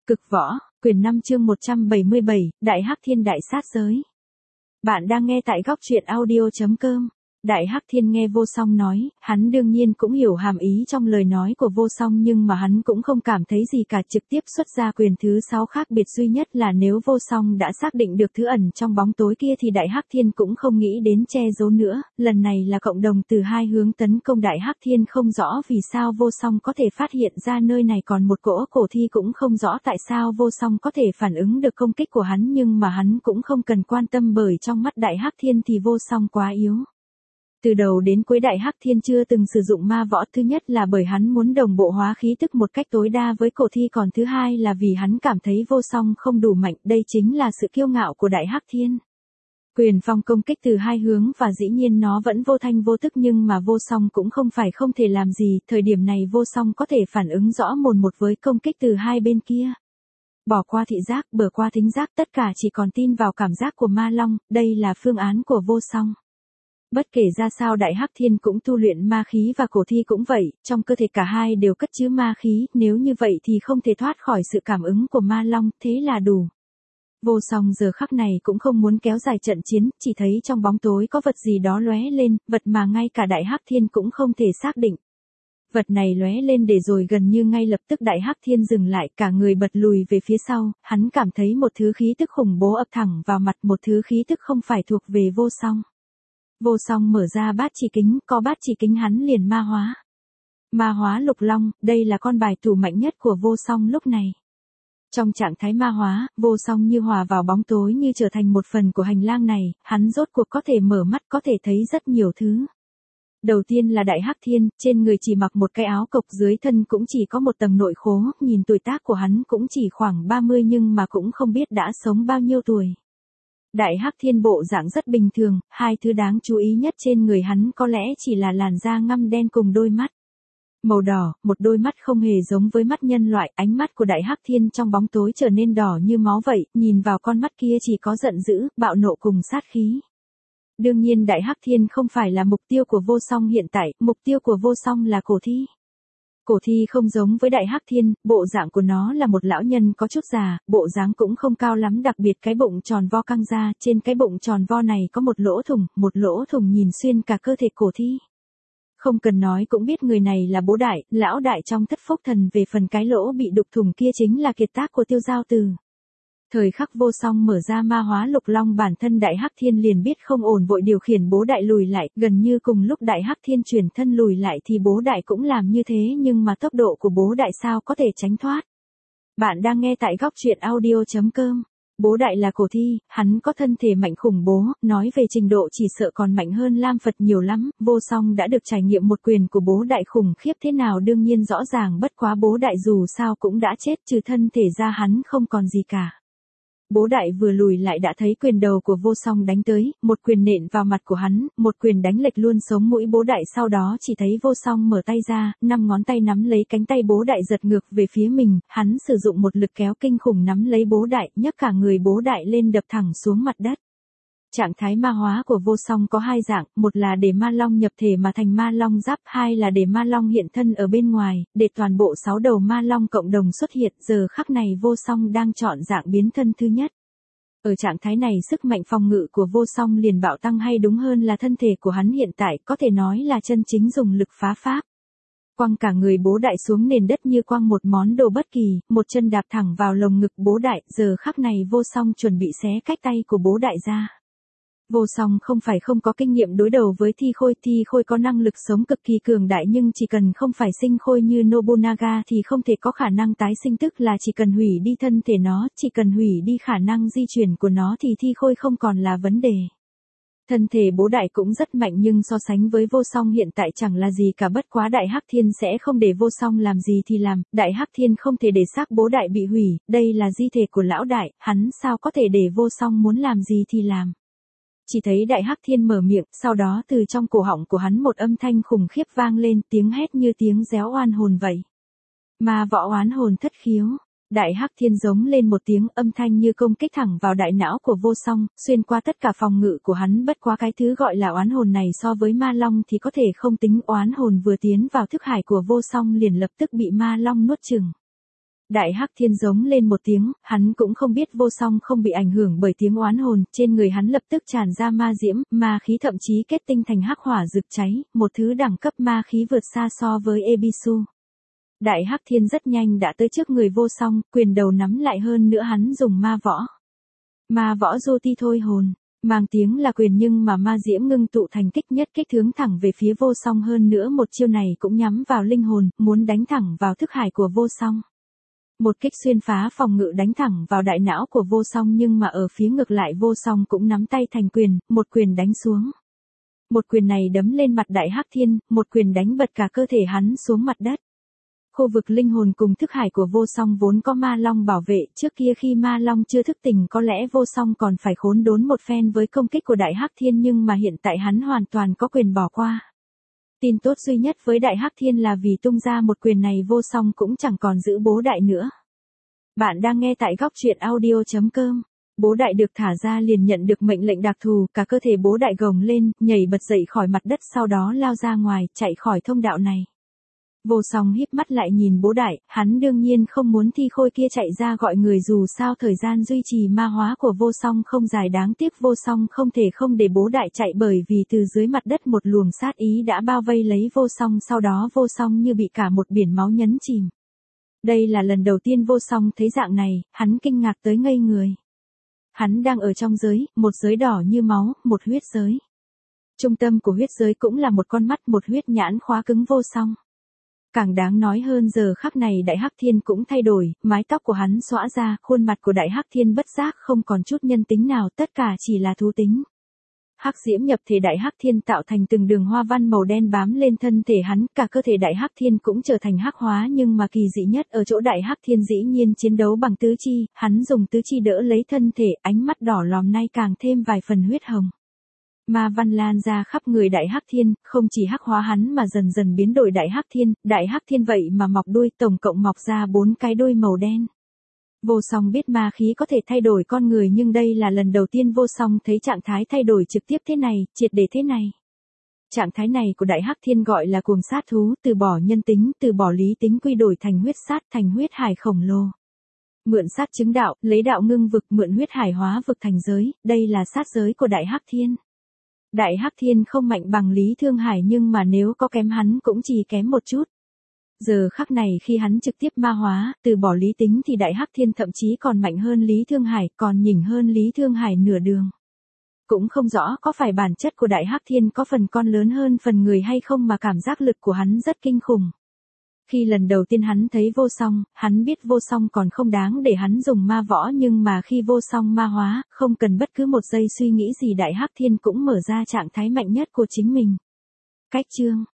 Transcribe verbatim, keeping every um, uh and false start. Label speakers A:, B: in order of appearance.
A: Cực võ, quyển năm chương một trăm bảy mươi bảy, Đại Hắc Thiên Đại Sát Giới. Bạn đang nghe tại góc truyện audio.com. Đại Hắc Thiên nghe Vô Song nói, hắn đương nhiên cũng hiểu hàm ý trong lời nói của Vô Song nhưng mà hắn cũng không cảm thấy gì cả, trực tiếp xuất ra quyền thứ sáu. Khác biệt duy nhất là nếu Vô Song đã xác định được thứ ẩn trong bóng tối kia thì Đại Hắc Thiên cũng không nghĩ đến che giấu nữa, lần này là cộng đồng từ hai hướng tấn công. Đại Hắc Thiên không rõ vì sao Vô Song có thể phát hiện ra nơi này còn một cỗ cổ thi, cũng không rõ tại sao Vô Song có thể phản ứng được công kích của hắn, nhưng mà hắn cũng không cần quan tâm bởi trong mắt Đại Hắc Thiên thì Vô Song quá yếu. Từ đầu đến cuối Đại Hắc Thiên chưa từng sử dụng ma võ, thứ nhất là bởi hắn muốn đồng bộ hóa khí tức một cách tối đa với cổ thi, còn thứ hai là vì hắn cảm thấy Vô Song không đủ mạnh, đây chính là sự kiêu ngạo của Đại Hắc Thiên. Quyền phong công kích từ hai hướng và dĩ nhiên nó vẫn vô thanh vô tức, nhưng mà Vô Song cũng không phải không thể làm gì, thời điểm này Vô Song có thể phản ứng rõ mồn một với công kích từ hai bên kia. Bỏ qua thị giác, bờ qua thính giác, tất cả chỉ còn tin vào cảm giác của Ma Long, đây là phương án của Vô Song. Bất kể ra sao Đại Hắc Thiên cũng tu luyện ma khí và cổ thi cũng vậy, trong cơ thể cả hai đều cất chứa ma khí, nếu như vậy thì không thể thoát khỏi sự cảm ứng của Ma Long, thế là đủ. Vô Song giờ khắc này cũng không muốn kéo dài trận chiến, chỉ thấy trong bóng tối có vật gì đó lóe lên, vật mà ngay cả Đại Hắc Thiên cũng không thể xác định. Vật này lóe lên để rồi gần như ngay lập tức Đại Hắc Thiên dừng lại, cả người bật lùi về phía sau, hắn cảm thấy một thứ khí tức khủng bố ập thẳng vào mặt, một thứ khí tức không phải thuộc về Vô Song. Vô Song mở ra bát chỉ kính, có bát chỉ kính hắn liền ma hóa. Ma hóa lục long, đây là con bài tủ mạnh nhất của Vô Song lúc này. Trong trạng thái ma hóa, Vô Song như hòa vào bóng tối, như trở thành một phần của hành lang này, hắn rốt cuộc có thể mở mắt, có thể thấy rất nhiều thứ. Đầu tiên là Đại Hắc Thiên, trên người chỉ mặc một cái áo cộc, dưới thân cũng chỉ có một tầng nội khố, nhìn tuổi tác của hắn cũng chỉ khoảng ba mươi nhưng mà cũng không biết đã sống bao nhiêu tuổi. Đại Hắc Thiên bộ dạng rất bình thường, hai thứ đáng chú ý nhất trên người hắn có lẽ chỉ là làn da ngăm đen cùng đôi mắt màu đỏ, một đôi mắt không hề giống với mắt nhân loại. Ánh mắt của Đại Hắc Thiên trong bóng tối trở nên đỏ như máu vậy, nhìn vào con mắt kia chỉ có giận dữ, bạo nộ cùng sát khí. Đương nhiên Đại Hắc Thiên không phải là mục tiêu của Vô Song hiện tại, mục tiêu của Vô Song là cổ thi. Cổ thi không giống với Đại Hắc Thiên, bộ dạng của nó là một lão nhân có chút già, bộ dáng cũng không cao lắm, đặc biệt cái bụng tròn vo căng ra, trên cái bụng tròn vo này có một lỗ thủng, một lỗ thủng nhìn xuyên cả cơ thể cổ thi. Không cần nói cũng biết người này là Bố Đại, lão đại trong Thất Phúc Thần, về phần cái lỗ bị đục thủng kia chính là kiệt tác của Tiêu Giao Từ. Thời khắc Vô Song mở ra ma hóa lục long, bản thân Đại Hắc Thiên liền biết không ổn, vội điều khiển Bố Đại lùi lại, gần như cùng lúc Đại Hắc Thiên chuyển thân lùi lại thì Bố Đại cũng làm như thế, nhưng mà tốc độ của Bố Đại sao có thể tránh thoát. Bạn đang nghe tại góc truyện audio.com. Bố Đại là cổ thi, hắn có thân thể mạnh khủng bố, nói về trình độ chỉ sợ còn mạnh hơn Lam Phật nhiều lắm. Vô Song đã được trải nghiệm một quyền của Bố Đại khủng khiếp thế nào đương nhiên rõ ràng, bất quá Bố Đại dù sao cũng đã chết, trừ thân thể ra hắn không còn gì cả. Bố Đại vừa lùi lại đã thấy quyền đầu của Vô Song đánh tới, một quyền nện vào mặt của hắn, một quyền đánh lệch luôn sống mũi Bố Đại, sau đó chỉ thấy Vô Song mở tay ra, năm ngón tay nắm lấy cánh tay Bố Đại giật ngược về phía mình, hắn sử dụng một lực kéo kinh khủng nắm lấy Bố Đại, nhấc cả người Bố Đại lên đập thẳng xuống mặt đất. Trạng thái ma hóa của Vô Song có hai dạng, một là để Ma Long nhập thể mà thành Ma Long giáp, hai là để Ma Long hiện thân ở bên ngoài, để toàn bộ sáu đầu Ma Long cộng đồng xuất hiện. Giờ khắc này Vô Song đang chọn dạng biến thân thứ nhất. Ở trạng thái này sức mạnh phòng ngự của Vô Song liền bạo tăng, hay đúng hơn là thân thể của hắn hiện tại có thể nói là chân chính dùng lực phá pháp. Quăng cả người Bố Đại xuống nền đất như quăng một món đồ bất kỳ, một chân đạp thẳng vào lồng ngực Bố Đại. Giờ khắc này Vô Song chuẩn bị xé cách tay của Bố Đại ra. Vô Song không phải không có kinh nghiệm đối đầu với thi khôi, thi khôi có năng lực sống cực kỳ cường đại nhưng chỉ cần không phải sinh khôi như Nobunaga thì không thể có khả năng tái sinh, tức là chỉ cần hủy đi thân thể nó, chỉ cần hủy đi khả năng di chuyển của nó thì thi khôi không còn là vấn đề. Thân thể Bố Đại cũng rất mạnh nhưng so sánh với Vô Song hiện tại chẳng là gì cả, bất quá Đại Hắc Thiên sẽ không để Vô Song làm gì thì làm, Đại Hắc Thiên không thể để xác Bố Đại bị hủy, đây là di thể của lão đại, hắn sao có thể để Vô Song muốn làm gì thì làm. Chỉ thấy Đại Hắc Thiên mở miệng, sau đó từ trong cổ họng của hắn một âm thanh khủng khiếp vang lên, tiếng hét như tiếng réo oan hồn vậy. Ma võ oán hồn thất khiếu. Đại Hắc Thiên giống lên một tiếng, âm thanh như công kích thẳng vào đại não của Vô Song, xuyên qua tất cả phòng ngự của hắn, bất quá cái thứ gọi là oán hồn này so với Ma Long thì có thể không tính, oán hồn vừa tiến vào thức hải của Vô Song liền lập tức bị Ma Long nuốt chửng. Đại Hắc Thiên giống lên một tiếng, hắn cũng không biết vô song không bị ảnh hưởng bởi tiếng oán hồn, trên người hắn lập tức tràn ra ma diễm, ma khí thậm chí kết tinh thành hắc hỏa rực cháy, một thứ đẳng cấp ma khí vượt xa so với Ebisu. Đại Hắc Thiên rất nhanh đã tới trước người vô song, quyền đầu nắm lại hơn nữa hắn dùng ma võ. Ma võ du ti thôi hồn, mang tiếng là quyền nhưng mà ma diễm ngưng tụ thành kích nhất kích hướng thẳng về phía vô song, hơn nữa một chiêu này cũng nhắm vào linh hồn, muốn đánh thẳng vào thức hải của vô song. Một kích xuyên phá phòng ngự đánh thẳng vào đại não của vô song, nhưng mà ở phía ngược lại vô song cũng nắm tay thành quyền, một quyền đánh xuống. Một quyền này đấm lên mặt Đại Hắc Thiên, một quyền đánh bật cả cơ thể hắn xuống mặt đất. Khu vực linh hồn cùng thức hải của vô song vốn có ma long bảo vệ, trước kia khi ma long chưa thức tỉnh có lẽ vô song còn phải khốn đốn một phen với công kích của Đại Hắc Thiên, nhưng mà hiện tại hắn hoàn toàn có quyền bỏ qua. Tin tốt duy nhất với Đại Hắc Thiên là vì tung ra một quyền này vô song cũng chẳng còn giữ bố đại nữa. Bạn đang nghe tại góc truyện audio chấm com. Bố đại được thả ra liền nhận được mệnh lệnh đặc thù, cả cơ thể bố đại gồng lên, nhảy bật dậy khỏi mặt đất, sau đó lao ra ngoài, chạy khỏi thông đạo này. Vô song híp mắt lại nhìn bố đại, hắn đương nhiên không muốn thi khôi kia chạy ra gọi người, dù sao thời gian duy trì ma hóa của vô song không dài, đáng tiếc vô song không thể không để bố đại chạy, bởi vì từ dưới mặt đất một luồng sát ý đã bao vây lấy vô song, sau đó vô song như bị cả một biển máu nhấn chìm. Đây là lần đầu tiên vô song thấy dạng này, hắn kinh ngạc tới ngây người. Hắn đang ở trong giới, một giới đỏ như máu, một huyết giới. Trung tâm của huyết giới cũng là một con mắt, một huyết nhãn khóa cứng vô song. Càng đáng nói hơn, giờ khắc này Đại Hắc Thiên cũng thay đổi, mái tóc của hắn xõa ra, khuôn mặt của Đại Hắc Thiên bất giác không còn chút nhân tính nào, tất cả chỉ là thú tính. Hắc diễm nhập thể Đại Hắc Thiên tạo thành từng đường hoa văn màu đen bám lên thân thể hắn, cả cơ thể Đại Hắc Thiên cũng trở thành hắc hóa, nhưng mà kỳ dị nhất ở chỗ Đại Hắc Thiên dĩ nhiên chiến đấu bằng tứ chi, hắn dùng tứ chi đỡ lấy thân thể, ánh mắt đỏ lòm nay càng thêm vài phần huyết hồng. Ma văn lan ra khắp người Đại Hắc Thiên, không chỉ hắc hóa hắn mà dần dần biến đổi Đại Hắc Thiên, Đại Hắc Thiên vậy mà mọc đuôi, tổng cộng mọc ra bốn cái đuôi màu đen. Vô song biết ma khí có thể thay đổi con người, nhưng đây là lần đầu tiên vô song thấy trạng thái thay đổi trực tiếp thế này, triệt để thế này. Trạng thái này của Đại Hắc Thiên gọi là cuồng sát thú, từ bỏ nhân tính, từ bỏ lý tính quy đổi thành huyết sát, thành huyết hải khổng lồ. Mượn sát chứng đạo, lấy đạo ngưng vực, mượn huyết hải hóa vực thành giới, đây là sát giới của Đại Hắc Thiên. Đại Hắc Thiên không mạnh bằng Lý Thương Hải, nhưng mà nếu có kém hắn cũng chỉ kém một chút. Giờ khắc này khi hắn trực tiếp ma hóa, từ bỏ lý tính thì Đại Hắc Thiên thậm chí còn mạnh hơn Lý Thương Hải, còn nhỉnh hơn Lý Thương Hải nửa đường. Cũng không rõ có phải bản chất của Đại Hắc Thiên có phần con lớn hơn phần người hay không mà cảm giác lực của hắn rất kinh khủng. Khi lần đầu tiên hắn thấy vô song, hắn biết vô song còn không đáng để hắn dùng ma võ, nhưng mà khi vô song ma hóa, không cần bất cứ một giây suy nghĩ gì Đại Hắc Thiên cũng mở ra trạng thái mạnh nhất của chính mình. Cách chương